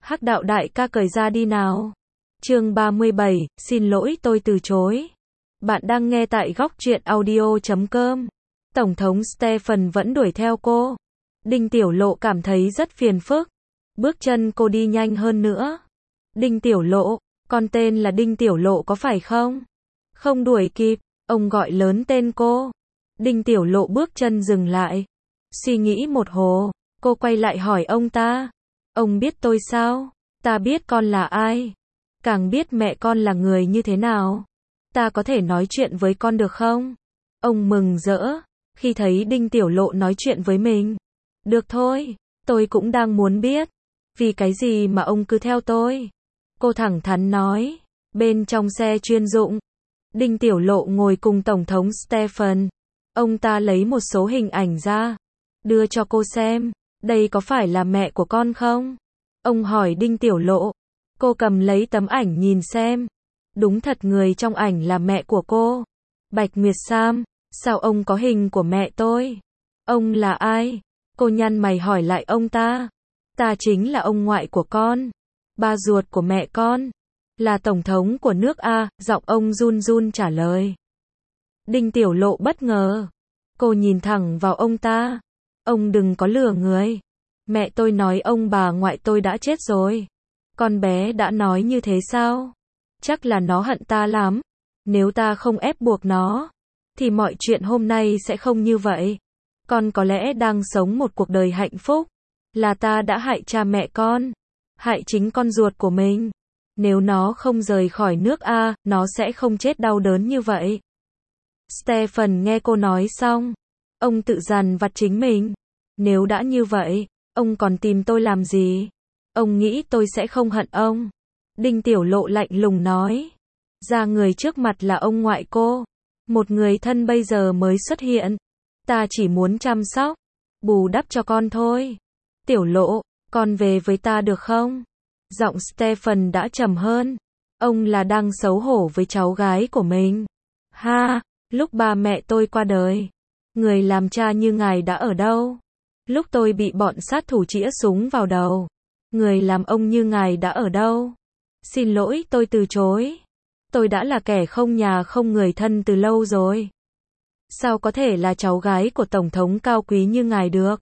Hắc đạo đại ca cởi ra đi nào. Chương 37, xin lỗi tôi từ chối. Bạn đang nghe tại góc truyện audio.com. Tổng thống Stephen vẫn đuổi theo cô. Đinh Tiểu Lộ cảm thấy rất phiền phức. Bước chân cô đi nhanh hơn nữa. Đinh Tiểu Lộ, con tên là Đinh Tiểu Lộ có phải không? Không đuổi kịp, ông gọi lớn tên cô. Đinh Tiểu Lộ bước chân dừng lại. Suy nghĩ một hồi, cô quay lại hỏi ông ta. Ông biết tôi sao? Ta biết con là ai. Càng biết mẹ con là người như thế nào. Ta có thể nói chuyện với con được không? Ông mừng rỡ, khi thấy Đinh Tiểu Lộ nói chuyện với mình. Được thôi, tôi cũng đang muốn biết. Vì cái gì mà ông cứ theo tôi? Cô thẳng thắn nói. Bên trong xe chuyên dụng, Đinh Tiểu Lộ ngồi cùng Tổng thống Stephen. Ông ta lấy một số hình ảnh ra, đưa cho cô xem. Đây có phải là mẹ của con không? Ông hỏi Đinh Tiểu Lộ. Cô cầm lấy tấm ảnh nhìn xem. Đúng thật người trong ảnh là mẹ của cô. Bạch Nguyệt Sam, sao ông có hình của mẹ tôi? Ông là ai? Cô nhăn mày hỏi lại ông ta. Ta chính là ông ngoại của con. Ba ruột của mẹ con. Là tổng thống của nước A, giọng ông run run trả lời. Đinh Tiểu Lộ bất ngờ. Cô nhìn thẳng vào ông ta. Ông đừng có lừa người. Mẹ tôi nói ông bà ngoại tôi đã chết rồi. Con bé đã nói như thế sao? Chắc là nó hận ta lắm. Nếu ta không ép buộc nó, thì mọi chuyện hôm nay sẽ không như vậy. Con có lẽ đang sống một cuộc đời hạnh phúc. Là ta đã hại cha mẹ con. Hại chính con ruột của mình. Nếu nó không rời khỏi nước A, nó sẽ không chết đau đớn như vậy. Stephen nghe cô nói xong. Ông tự dằn vặt chính mình. Nếu đã như vậy, ông còn tìm tôi làm gì? Ông nghĩ tôi sẽ không hận ông. Đinh Tiểu Lộ lạnh lùng nói. Ra người trước mặt là ông ngoại cô. Một người thân bây giờ mới xuất hiện. Ta chỉ muốn chăm sóc, bù đắp cho con thôi. Tiểu Lộ, con về với ta được không? Giọng Stephen đã trầm hơn. Ông là đang xấu hổ với cháu gái của mình. Ha, lúc ba mẹ tôi qua đời, người làm cha như ngài đã ở đâu? Lúc tôi bị bọn sát thủ chĩa súng vào đầu, người làm ông như ngài đã ở đâu? Xin lỗi, tôi từ chối. Tôi đã là kẻ không nhà không người thân từ lâu rồi. Sao có thể là cháu gái của tổng thống cao quý như ngài được?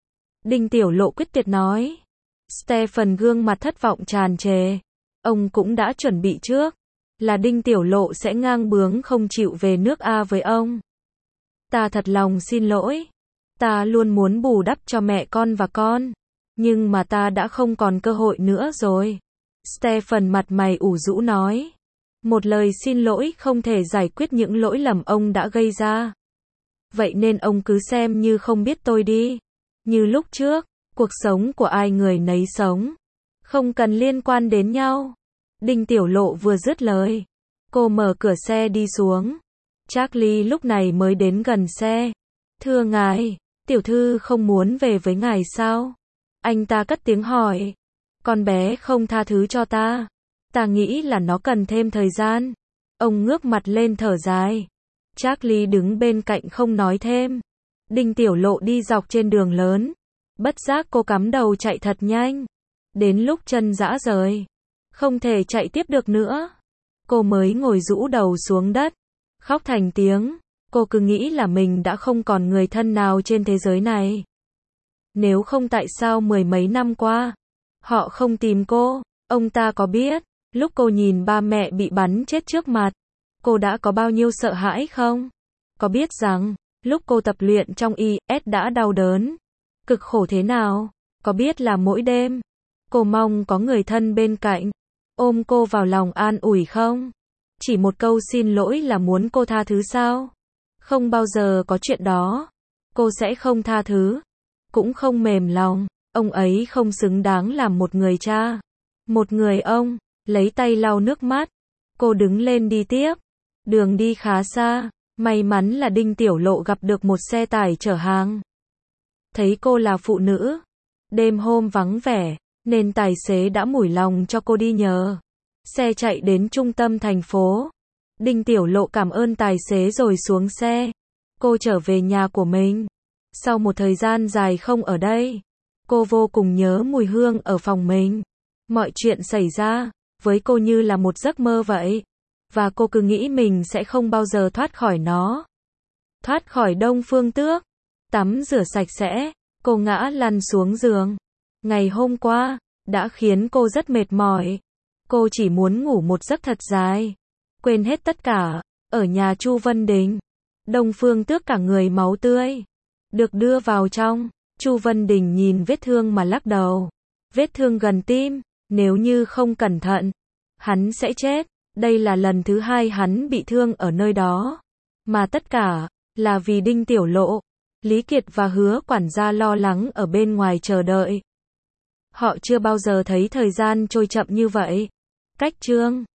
Đinh Tiểu Lộ quyết tuyệt nói. Stephen gương mặt thất vọng tràn trề. Ông cũng đã chuẩn bị trước. Là Đinh Tiểu Lộ sẽ ngang bướng không chịu về nước A với ông. Ta thật lòng xin lỗi. Ta luôn muốn bù đắp cho mẹ con và con. Nhưng mà ta đã không còn cơ hội nữa rồi. Stephen mặt mày ủ rũ nói. Một lời xin lỗi không thể giải quyết những lỗi lầm ông đã gây ra. Vậy nên ông cứ xem như không biết tôi đi. Như lúc trước, cuộc sống của ai người nấy sống. Không cần liên quan đến nhau. Đinh Tiểu Lộ vừa dứt lời. Cô mở cửa xe đi xuống. Charlie lúc này mới đến gần xe. Thưa ngài, tiểu thư không muốn về với ngài sao? Anh ta cất tiếng hỏi. Con bé không tha thứ cho ta. Ta nghĩ là nó cần thêm thời gian. Ông ngước mặt lên thở dài. Charlie đứng bên cạnh không nói thêm. Đinh Tiểu Lộ đi dọc trên đường lớn. Bất giác cô cắm đầu chạy thật nhanh. Đến lúc chân rã rời, không thể chạy tiếp được nữa. Cô mới ngồi rũ đầu xuống đất, khóc thành tiếng. Cô cứ nghĩ là mình đã không còn người thân nào trên thế giới này. Nếu không tại sao mười mấy năm qua, họ không tìm cô. Ông ta có biết, lúc cô nhìn ba mẹ bị bắn chết trước mặt, cô đã có bao nhiêu sợ hãi không? Có biết rằng, lúc cô tập luyện trong IS đã đau đớn, cực khổ thế nào? Có biết là mỗi đêm, cô mong có người thân bên cạnh, ôm cô vào lòng an ủi không? Chỉ một câu xin lỗi là muốn cô tha thứ sao? Không bao giờ có chuyện đó. Cô sẽ không tha thứ, cũng không mềm lòng. Ông ấy không xứng đáng làm một người cha. Một người ông, lấy tay lau nước mắt. Cô đứng lên đi tiếp. Đường đi khá xa. May mắn là Đinh Tiểu Lộ gặp được một xe tải chở hàng. Thấy cô là phụ nữ. Đêm hôm vắng vẻ, nên tài xế đã mủi lòng cho cô đi nhờ. Xe chạy đến trung tâm thành phố. Đinh Tiểu Lộ cảm ơn tài xế rồi xuống xe. Cô trở về nhà của mình. Sau một thời gian dài không ở đây, cô vô cùng nhớ mùi hương ở phòng mình. Mọi chuyện xảy ra với cô như là một giấc mơ vậy, và cô cứ nghĩ mình sẽ không bao giờ thoát khỏi nó. Thoát khỏi Đông Phương Tước. Tắm rửa sạch sẽ, cô ngã lăn xuống giường. Ngày hôm qua đã khiến cô rất mệt mỏi. Cô chỉ muốn ngủ một giấc thật dài, quên hết tất cả. Ở nhà Chu Vân Đình, Đông Phương Tước cả người máu tươi, được đưa vào trong. Chu Vân Đình nhìn vết thương mà lắc đầu. Vết thương gần tim, nếu như không cẩn thận, hắn sẽ chết. Đây là lần thứ 2 hắn bị thương ở nơi đó. Mà tất cả là vì Đinh Tiểu Lộ. Lý Kiệt và Hứa quản gia lo lắng ở bên ngoài chờ đợi. Họ chưa bao giờ thấy thời gian trôi chậm như vậy. Cách chương